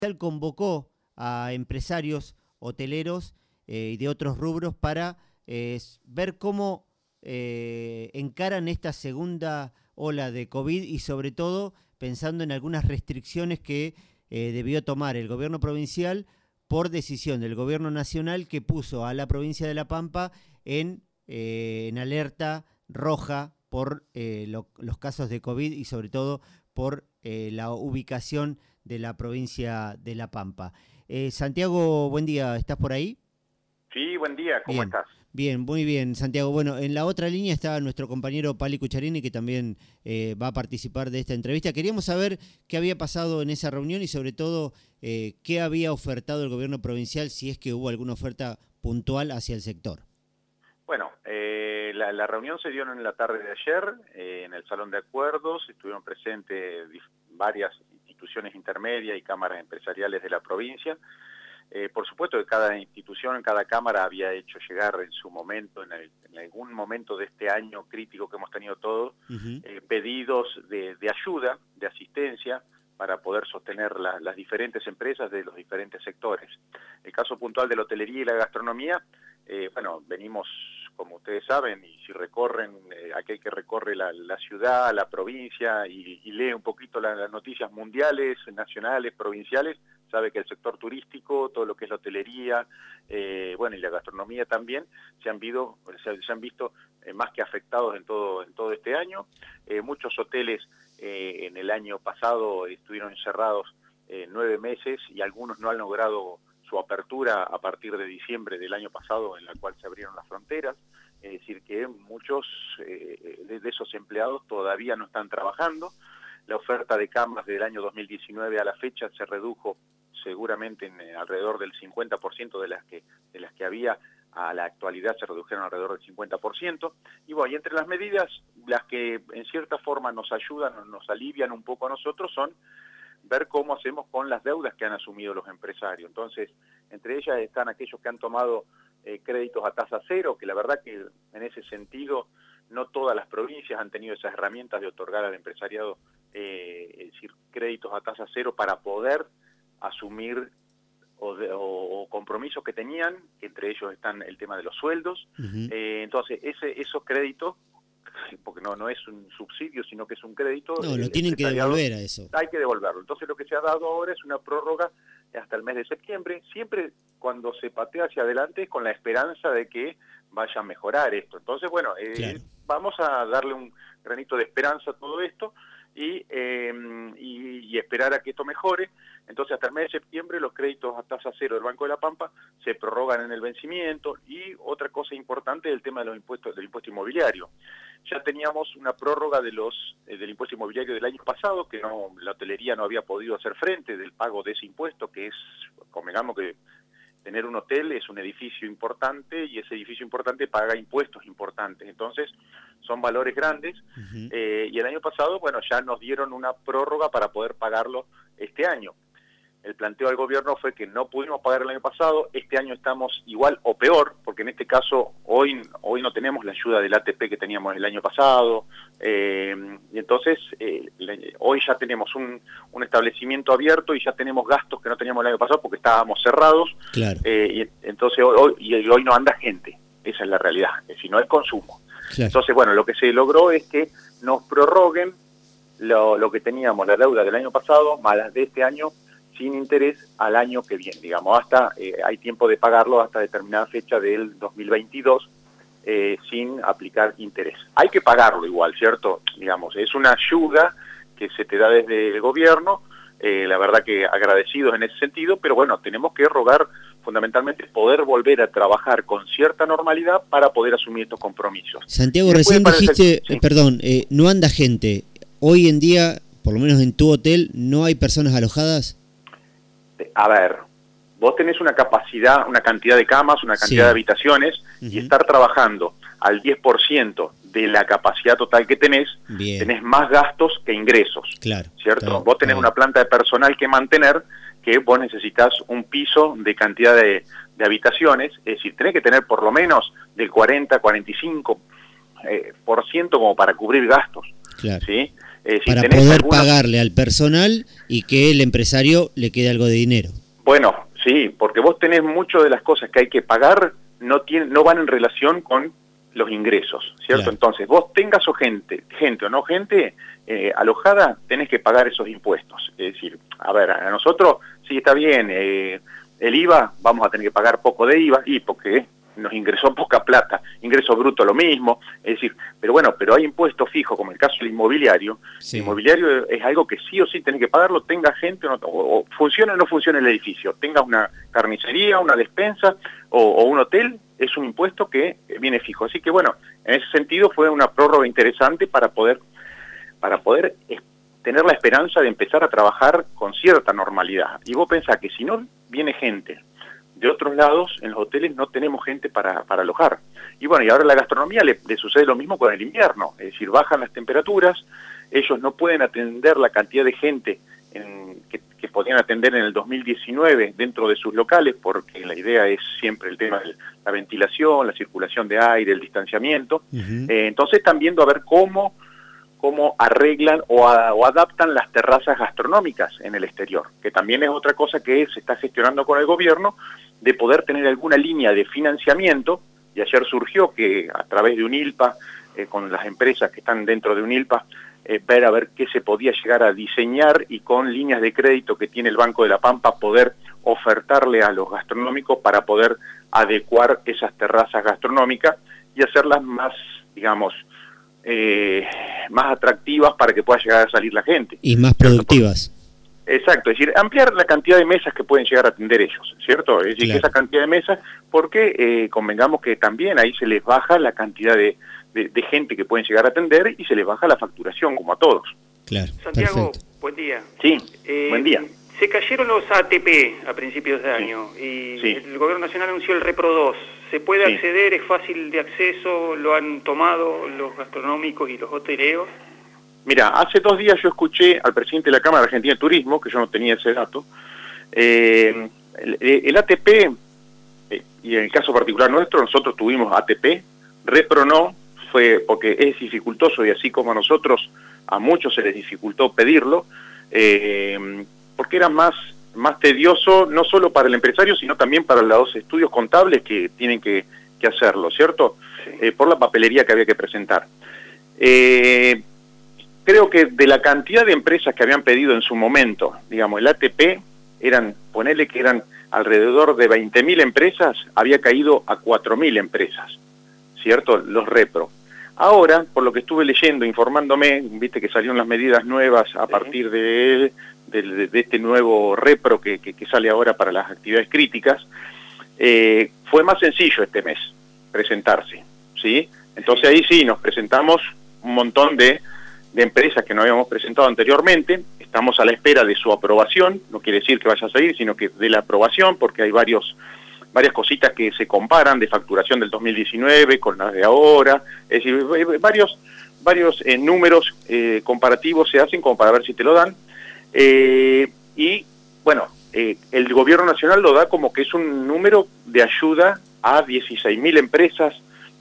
Convocó a empresarios hoteleros y de otros rubros para ver cómo encaran esta segunda ola de COVID y sobre todo pensando en algunas restricciones que debió tomar el gobierno provincial por decisión del gobierno nacional, que puso a la provincia de La Pampa en alerta roja por los casos de COVID y sobre todo por la ubicación de la provincia de La Pampa. Santiago, buen día, ¿estás por ahí? Sí, buen día, ¿cómo estás? Bien, muy bien, Santiago. Bueno, en la otra línea está nuestro compañero Pali Cucharini, que también va a participar de esta entrevista. Queríamos saber qué había pasado en esa reunión y sobre todo qué había ofertado el gobierno provincial, si es que hubo alguna oferta puntual hacia el sector. Bueno, la reunión se dio en la tarde de ayer en el Salón de Acuerdos. Estuvieron presentes varias instituciones intermedias y cámaras empresariales de la provincia. Por supuesto que cada institución, cada cámara había hecho llegar en su momento, en algún momento de este año crítico que hemos tenido todos, pedidos de ayuda, de asistencia, para poder sostener las diferentes empresas de los diferentes sectores. El caso puntual de la hotelería y la gastronomía, bueno, venimos, como ustedes saben, y si recorren, aquel que recorre la ciudad, la provincia y lee un poquito las noticias mundiales, nacionales, provinciales, sabe que el sector turístico, todo lo que es la hotelería, bueno, y la gastronomía también, se han visto más que afectados en todo este año. Muchos hoteles en el año pasado estuvieron encerrados 9 meses y algunos no han logrado su apertura a partir de diciembre del año pasado, en la cual se abrieron las fronteras. Es decir, que muchos de esos empleados todavía no están trabajando. La oferta de camas del año 2019 a la fecha se redujo seguramente en alrededor del 50% de las que había. A la actualidad se redujeron alrededor del 50%. Y bueno, y entre las medidas, las que en cierta forma nos ayudan, nos alivian un poco a nosotros, son ver cómo hacemos con las deudas que han asumido los empresarios. Entonces, entre ellas están aquellos que han tomado créditos a tasa cero, que la verdad que en ese sentido no todas las provincias han tenido esas herramientas de otorgar al empresariado, es decir, créditos a tasa cero para poder asumir o compromisos que tenían, que entre ellos están el tema de los sueldos. Entonces, esos créditos, porque no es un subsidio, sino que es un crédito. No, lo tienen que devolver a eso. Hay que devolverlo. Entonces lo que se ha dado ahora es una prórroga hasta el mes de septiembre, siempre cuando se patea hacia adelante con la esperanza de que vaya a mejorar esto. Entonces, bueno, claro, vamos a darle un granito de esperanza a todo esto y esperar a que esto mejore. Entonces, hasta el mes de septiembre los créditos a tasa cero del Banco de la Pampa se prorrogan en el vencimiento. Y otra cosa importante es el tema de los impuestos, del impuesto inmobiliario. Ya teníamos una prórroga del impuesto inmobiliario del año pasado, que la hotelería no había podido hacer frente del pago de ese impuesto, que es, convengamos que tener un hotel es un edificio importante y ese edificio importante paga impuestos importantes. Entonces, son valores grandes. Y el año pasado, bueno, ya nos dieron una prórroga para poder pagarlo este año. El planteo del gobierno fue que no pudimos pagar el año pasado, este año estamos igual o peor, porque en este caso hoy no tenemos la ayuda del ATP que teníamos el año pasado, y entonces hoy ya tenemos un establecimiento abierto y ya tenemos gastos que no teníamos el año pasado porque estábamos cerrados. Claro. Y entonces hoy no anda gente, esa es la realidad, es decir, no es consumo. Claro. Entonces, bueno, lo que se logró es que nos prorroguen lo que teníamos, la deuda del año pasado, más las de este año, sin interés al año que viene, digamos, hasta hay tiempo de pagarlo hasta determinada fecha del 2022 sin aplicar interés. Hay que pagarlo igual, ¿cierto? Digamos, es una ayuda que se te da desde el gobierno, la verdad que agradecidos en ese sentido, pero bueno, tenemos que rogar fundamentalmente poder volver a trabajar con cierta normalidad para poder asumir estos compromisos. Santiago, recién dijiste, sí, perdón, no anda gente. Hoy en día, por lo menos en tu hotel, ¿no hay personas alojadas? A ver, vos tenés una capacidad, una cantidad de camas, una cantidad de habitaciones, y estar trabajando al 10% de la capacidad total que tenés, tenés más gastos que ingresos, claro, ¿cierto? Vos tenés una planta de personal que mantener, que vos necesitas un piso de cantidad de habitaciones, es decir, tenés que tener por lo menos del 40-45% como para cubrir gastos, claro, ¿sí? Para poder pagarle al personal y que el empresario le quede algo de dinero. Bueno, sí, porque vos tenés mucho de las cosas que hay que pagar, no van en relación con los ingresos, ¿cierto? Claro. Entonces, vos tengas o gente o no gente alojada, tenés que pagar esos impuestos. Es decir, a ver, a nosotros, sí está bien, el IVA, vamos a tener que pagar poco de IVA, y porque nos ingresó poca plata, ingreso bruto lo mismo, es decir, pero bueno, pero hay impuestos fijos, como el caso del inmobiliario. Sí. El inmobiliario es algo que sí o sí tenés que pagarlo, tenga gente o no, o funcione o no funcione el edificio, tenga una carnicería, una despensa o un hotel, es un impuesto que viene fijo. Así que bueno, en ese sentido fue una prórroga interesante para poder tener la esperanza de empezar a trabajar con cierta normalidad. Y vos pensás que si no viene gente de otros lados, en los hoteles no tenemos gente para alojar. Y bueno, y ahora a la gastronomía le sucede lo mismo con el invierno, es decir, bajan las temperaturas, ellos no pueden atender la cantidad de gente que podían atender en el 2019 dentro de sus locales, porque la idea es siempre el tema de la ventilación, la circulación de aire, el distanciamiento. Entonces están viendo a ver cómo arreglan o adaptan las terrazas gastronómicas en el exterior, que también es otra cosa que se está gestionando con el gobierno, de poder tener alguna línea de financiamiento, y ayer surgió que a través de UNILPA, con las empresas que están dentro de UNILPA, ver a ver qué se podía llegar a diseñar y con líneas de crédito que tiene el Banco de la Pampa poder ofertarle a los gastronómicos para poder adecuar esas terrazas gastronómicas y hacerlas más, digamos, más atractivas para que pueda llegar a salir la gente. Y más productivas. Exacto, es decir, ampliar la cantidad de mesas que pueden llegar a atender ellos, ¿cierto? Es decir, claro, que esa cantidad de mesas, porque convengamos que también ahí se les baja la cantidad de gente que pueden llegar a atender y se les baja la facturación, como a todos. Claro. Santiago, buen día. Sí, buen día. Se cayeron los ATP a principios de año y el Gobierno Nacional anunció el Repro 2. ¿Se puede acceder? ¿Es fácil de acceso? ¿Lo han tomado los gastronómicos y los hoteleros? Mira, hace 2 días yo escuché al presidente de la Cámara Argentina de Turismo, que yo no tenía ese dato, el ATP, y en el caso particular nuestro, nosotros tuvimos ATP, Repro no, fue porque es dificultoso y así como a nosotros, a muchos se les dificultó pedirlo, porque era más tedioso, no solo para el empresario, sino también para los estudios contables que tienen que hacerlo, ¿cierto? Sí. Por la papelería que había que presentar. Creo que de la cantidad de empresas que habían pedido en su momento, digamos, el ATP, ponele que eran alrededor de 20.000 empresas, había caído a 4.000 empresas, ¿cierto? Los Repro. Ahora, por lo que estuve leyendo, informándome, viste que salieron las medidas nuevas a partir de este nuevo Repro que sale ahora para las actividades críticas, fue más sencillo este mes presentarse, ¿sí? Entonces ahí sí nos presentamos un montón de empresas que no habíamos presentado anteriormente, estamos a la espera de su aprobación, no quiere decir que vaya a salir, sino que de la aprobación, porque hay varias cositas que se comparan de facturación del 2019 con las de ahora, es decir, varios números comparativos se hacen como para ver si te lo dan, y bueno, el gobierno nacional lo da como que es un número de ayuda a 16.000 empresas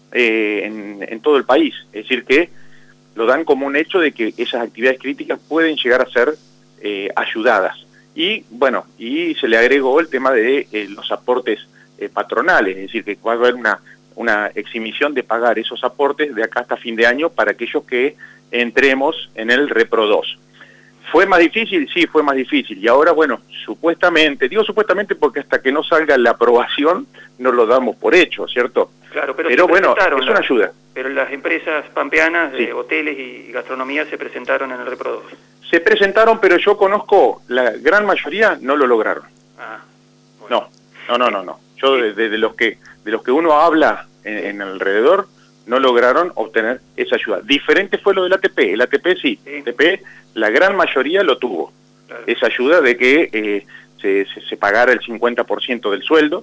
en todo el país, es decir que lo dan como un hecho de que esas actividades críticas pueden llegar a ser ayudadas. Y bueno, y se le agregó el tema de los aportes patronales, es decir, que va a haber una exhibición de pagar esos aportes de acá hasta fin de año para aquellos que entremos en el Repro 2. ¿Fue más difícil? Sí, fue más difícil. Y ahora, bueno, supuestamente, digo supuestamente porque hasta que no salga la aprobación no lo damos por hecho, ¿cierto? Claro, pero bueno, es una ayuda. Pero las empresas pampeanas de hoteles y gastronomía se presentaron en el Repro 2. Se presentaron, pero yo conozco, la gran mayoría no lo lograron. Bueno. No. Yo de los que uno habla en alrededor, no lograron obtener esa ayuda. Diferente fue lo del ATP. El ATP sí. ATP, la gran mayoría lo tuvo. Claro. Esa ayuda de que se pagara el 50% del sueldo.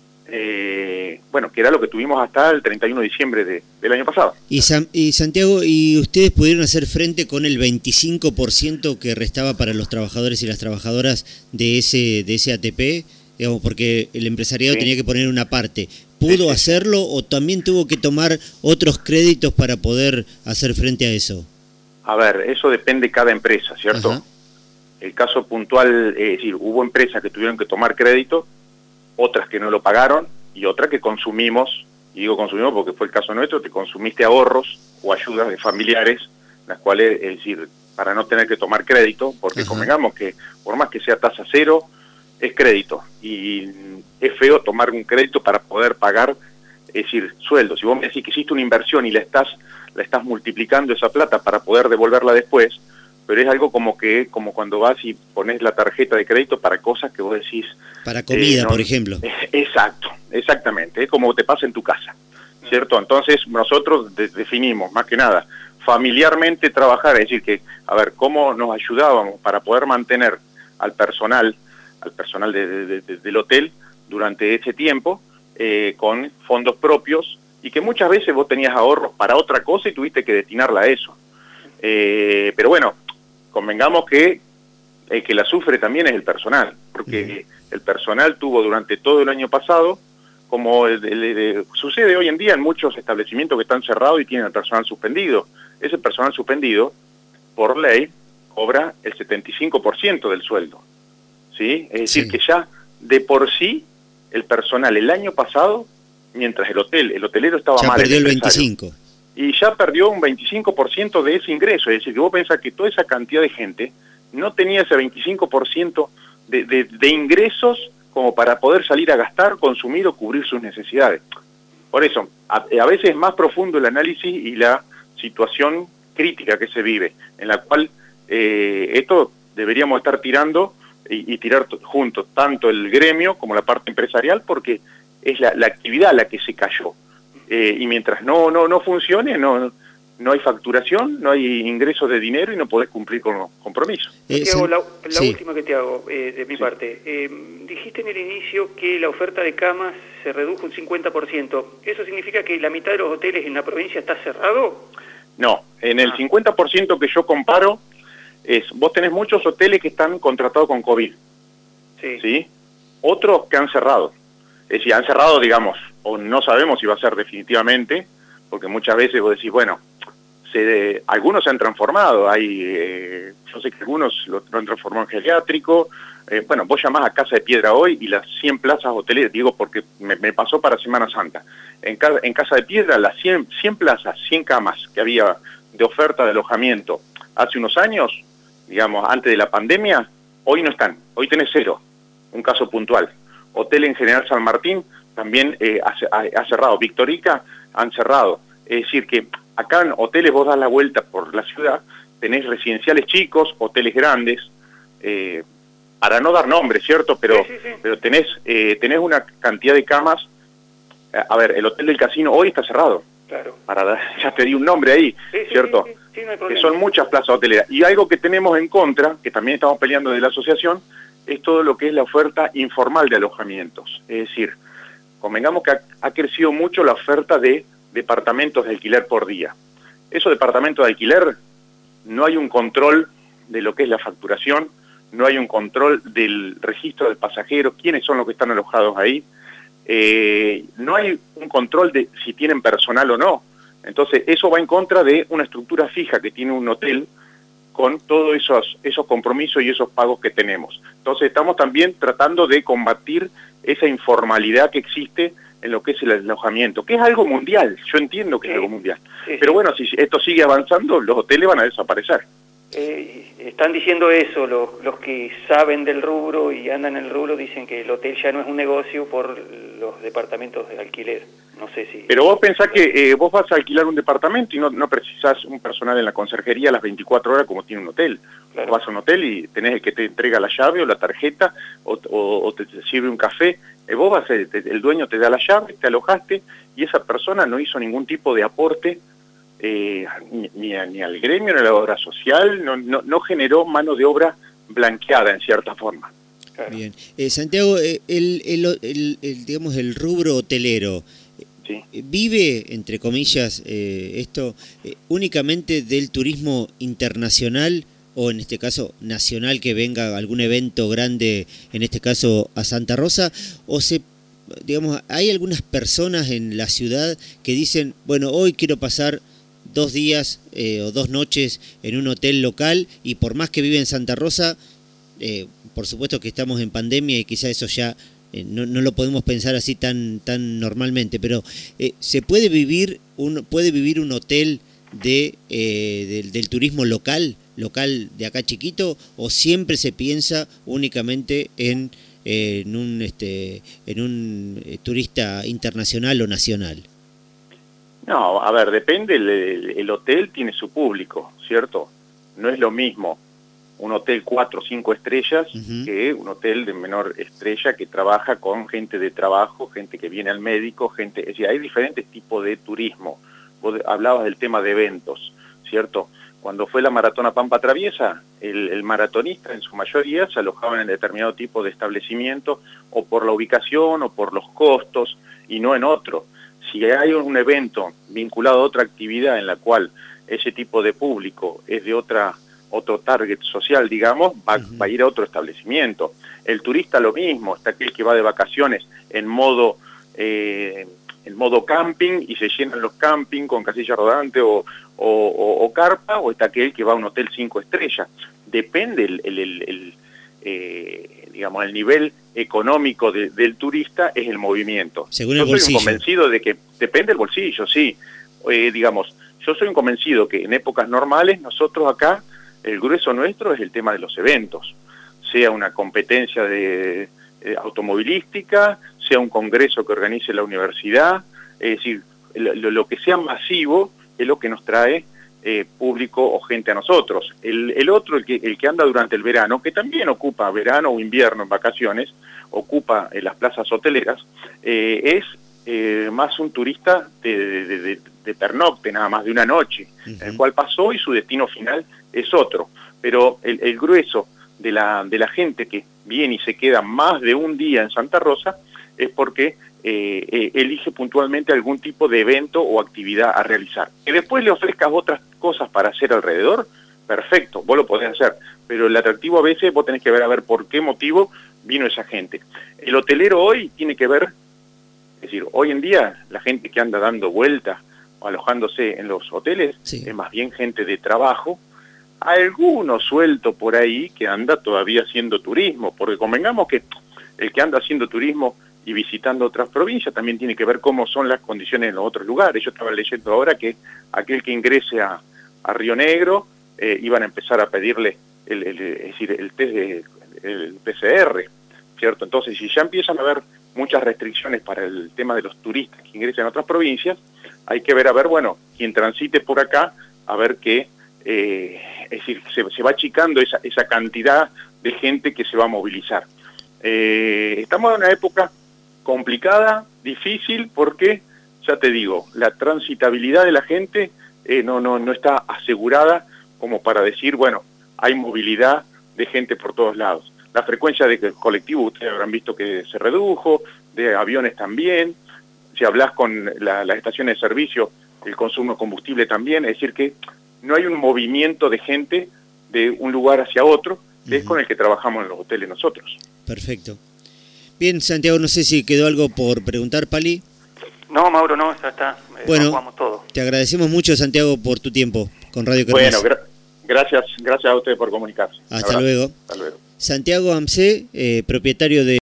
Bueno, que era lo que tuvimos hasta el 31 de diciembre del año pasado. Y Santiago, ¿y ustedes pudieron hacer frente con el 25% que restaba para los trabajadores y las trabajadoras de ese ATP? Digamos, porque el empresariado tenía que poner una parte. ¿Pudo hacerlo o también tuvo que tomar otros créditos para poder hacer frente a eso? A ver, eso depende de cada empresa, ¿cierto? Ajá. El caso puntual, es decir, hubo empresas que tuvieron que tomar crédito, otras que no lo pagaron y otras que consumimos, y digo consumimos porque fue el caso nuestro, que consumiste ahorros o ayudas de familiares, las cuales, es decir, para no tener que tomar crédito, porque convengamos que por más que sea tasa cero, es crédito, y es feo tomar un crédito para poder pagar, es decir, sueldos. Si vos me decís que hiciste una inversión y la estás multiplicando esa plata para poder devolverla después, pero es algo como cuando vas y pones la tarjeta de crédito para cosas que vos decís... Para comida, por ejemplo. Exacto, exactamente, es como te pasa en tu casa, ¿cierto? Entonces nosotros definimos, más que nada, familiarmente trabajar, es decir, que, a ver, cómo nos ayudábamos para poder mantener al personal del hotel durante ese tiempo, con fondos propios, y que muchas veces vos tenías ahorros para otra cosa y tuviste que destinarla a eso. Pero bueno, convengamos que el que la sufre también es el personal, porque el personal tuvo durante todo el año pasado, como sucede hoy en día en muchos establecimientos que están cerrados y tienen el personal suspendido. Ese personal suspendido, por ley, cobra el 75% del sueldo, ¿sí? Es decir, que ya de por sí el personal el año pasado, mientras el hotelero estaba ya mal, perdió el 25%. Y ya perdió un 25% de ese ingreso. Es decir, que vos pensás que toda esa cantidad de gente no tenía ese 25% de ingresos como para poder salir a gastar, consumir o cubrir sus necesidades. Por eso, a veces es más profundo el análisis y la situación crítica que se vive, en la cual esto deberíamos estar tirando y tirar juntos, tanto el gremio como la parte empresarial, porque es la actividad la que se cayó. Y mientras no funcione, no hay facturación, no hay ingresos de dinero y no podés cumplir con los compromisos. Tiago, la última que te hago de mi parte. Dijiste en el inicio que la oferta de camas se redujo un 50%. ¿Eso significa que la mitad de los hoteles en la provincia está cerrado? No, en el 50% que yo comparo, vos tenés muchos hoteles que están contratados con COVID. ¿Sí? Otros que han cerrado. Es decir, han cerrado, digamos, o no sabemos si va a ser definitivamente, porque muchas veces vos decís, bueno, algunos se han transformado, yo sé que algunos lo han transformado en geriátrico, bueno, vos llamás a Casa de Piedra hoy y las 100 plazas hoteleras, digo porque me pasó para Semana Santa, en Casa de Piedra las 100 plazas, 100 camas que había de oferta de alojamiento hace unos años, digamos, antes de la pandemia, hoy no están, hoy tenés 0, un caso puntual. Hotel en General San Martín también ha cerrado, Victorica han cerrado, es decir que acá en hoteles vos das la vuelta por la ciudad, tenés residenciales chicos, hoteles grandes, para no dar nombres, ¿cierto? Pero tenés una cantidad de camas. A ver, el Hotel del Casino hoy está cerrado. Claro. Ya te di un nombre ahí, ¿cierto? No hay problema. Que son muchas plazas hoteleras. Y algo que tenemos en contra, que también estamos peleando de la asociación, es todo lo que es la oferta informal de alojamientos. Es decir, convengamos que ha crecido mucho la oferta de departamentos de alquiler por día. Esos departamentos de alquiler, no hay un control de lo que es la facturación, no hay un control del registro de pasajeros, quiénes son los que están alojados ahí, no hay un control de si tienen personal o no. Entonces eso va en contra de una estructura fija que tiene un hotel con todos esos compromisos y esos pagos que tenemos. Entonces estamos también tratando de combatir esa informalidad que existe en lo que es el alojamiento, que es algo mundial, yo entiendo que es algo mundial. Pero bueno, si esto sigue avanzando, los hoteles van a desaparecer. Están diciendo eso, los que saben del rubro y andan en el rubro dicen que el hotel ya no es un negocio por los departamentos de alquiler. No sé si... Pero vos pensás que vos vas a alquilar un departamento y no precisás un personal en la conserjería a las 24 horas como tiene un hotel. Claro. Vas a un hotel y tenés el que te entrega la llave o la tarjeta o te sirve un café. Vos vas, el dueño te da la llave, te alojaste y esa persona no hizo ningún tipo de aporte ni al gremio, ni a la obra social, no generó mano de obra blanqueada en cierta forma. Claro. Bien. Santiago, digamos el rubro hotelero, ¿vive, entre comillas, esto únicamente del turismo internacional o en este caso nacional, que venga algún evento grande, en este caso a Santa Rosa, o digamos, hay algunas personas en la ciudad que dicen, bueno, hoy quiero pasar 2 días o 2 noches en un hotel local, y por más que vive en Santa Rosa, por supuesto que estamos en pandemia y quizá eso ya no lo podemos pensar así tan normalmente, pero ¿se puede vivir un hotel del turismo local de acá chiquito, o siempre se piensa únicamente en un turista internacional o nacional? No, a ver, depende, el hotel tiene su público, ¿cierto? No es lo mismo un hotel 4 o 5 estrellas que un hotel de menor estrella que trabaja con gente de trabajo, gente que viene al médico, es decir, hay diferentes tipos de turismo. Vos hablabas del tema de eventos, ¿cierto? Cuando fue la Maratona Pampa Traviesa, el maratonista en su mayoría se alojaban en determinado tipo de establecimiento, o por la ubicación o por los costos, y no en otro. Si hay un evento vinculado a otra actividad en la cual ese tipo de público es de otro target social, digamos, va a ir a otro establecimiento. El turista lo mismo, está aquel que va de vacaciones en modo camping y se llenan los camping con casilla rodante o carpa, o está aquel que va a un hotel 5 estrellas. Depende digamos, el nivel económico del turista, es el movimiento. Según el bolsillo. Yo soy un convencido de que depende del bolsillo, sí. Digamos, yo soy un convencido que en épocas normales nosotros acá, el grueso nuestro es el tema de los eventos, sea una competencia de automovilística, sea un congreso que organice la universidad, es decir, lo que sea masivo es lo que nos trae público o gente a nosotros. El otro, el que anda durante el verano, que también ocupa verano o invierno en vacaciones, ocupa las plazas hoteleras, es más un turista de pernocte, nada más de una noche, en el cual pasó y su destino final es otro. Pero el grueso de la gente que viene y se queda más de un día en Santa Rosa es porque elige puntualmente algún tipo de evento o actividad a realizar. Que después le ofrezcas otras cosas para hacer alrededor, perfecto, vos lo podés hacer, pero el atractivo a veces vos tenés que ver a ver por qué motivo vino esa gente. El hotelero hoy tiene que ver, es decir, hoy en día la gente que anda dando vueltas o alojándose en los hoteles es más bien gente de trabajo, alguno suelto por ahí que anda todavía haciendo turismo, porque convengamos que el que anda haciendo turismo y visitando otras provincias también tiene que ver cómo son las condiciones en los otros lugares. Yo estaba leyendo ahora que aquel que ingrese a Río Negro iban a empezar a pedirle el test el PCR, ¿cierto? Entonces, si ya empiezan a haber muchas restricciones para el tema de los turistas que ingresen a otras provincias, hay que ver, bueno, quien transite por acá, a ver qué, es decir, se va achicando esa cantidad de gente que se va a movilizar. Estamos en una época complicada, difícil, porque, ya te digo, la transitabilidad de la gente no está asegurada como para decir, bueno, hay movilidad de gente por todos lados. La frecuencia de colectivo, ustedes habrán visto que se redujo, de aviones también, si hablas con las estaciones de servicio, el consumo de combustible también, es decir que no hay un movimiento de gente de un lugar hacia otro, que es con el que trabajamos en los hoteles nosotros. Perfecto. Bien, Santiago, no sé si quedó algo por preguntar, Pali. No, Mauro, no, ya está. Bueno, jugamos todo. Te agradecemos mucho, Santiago, por tu tiempo con Radio Kermés. Bueno, gracias a ustedes por comunicarse. Hasta luego. Hasta luego. Santiago Amsé, propietario de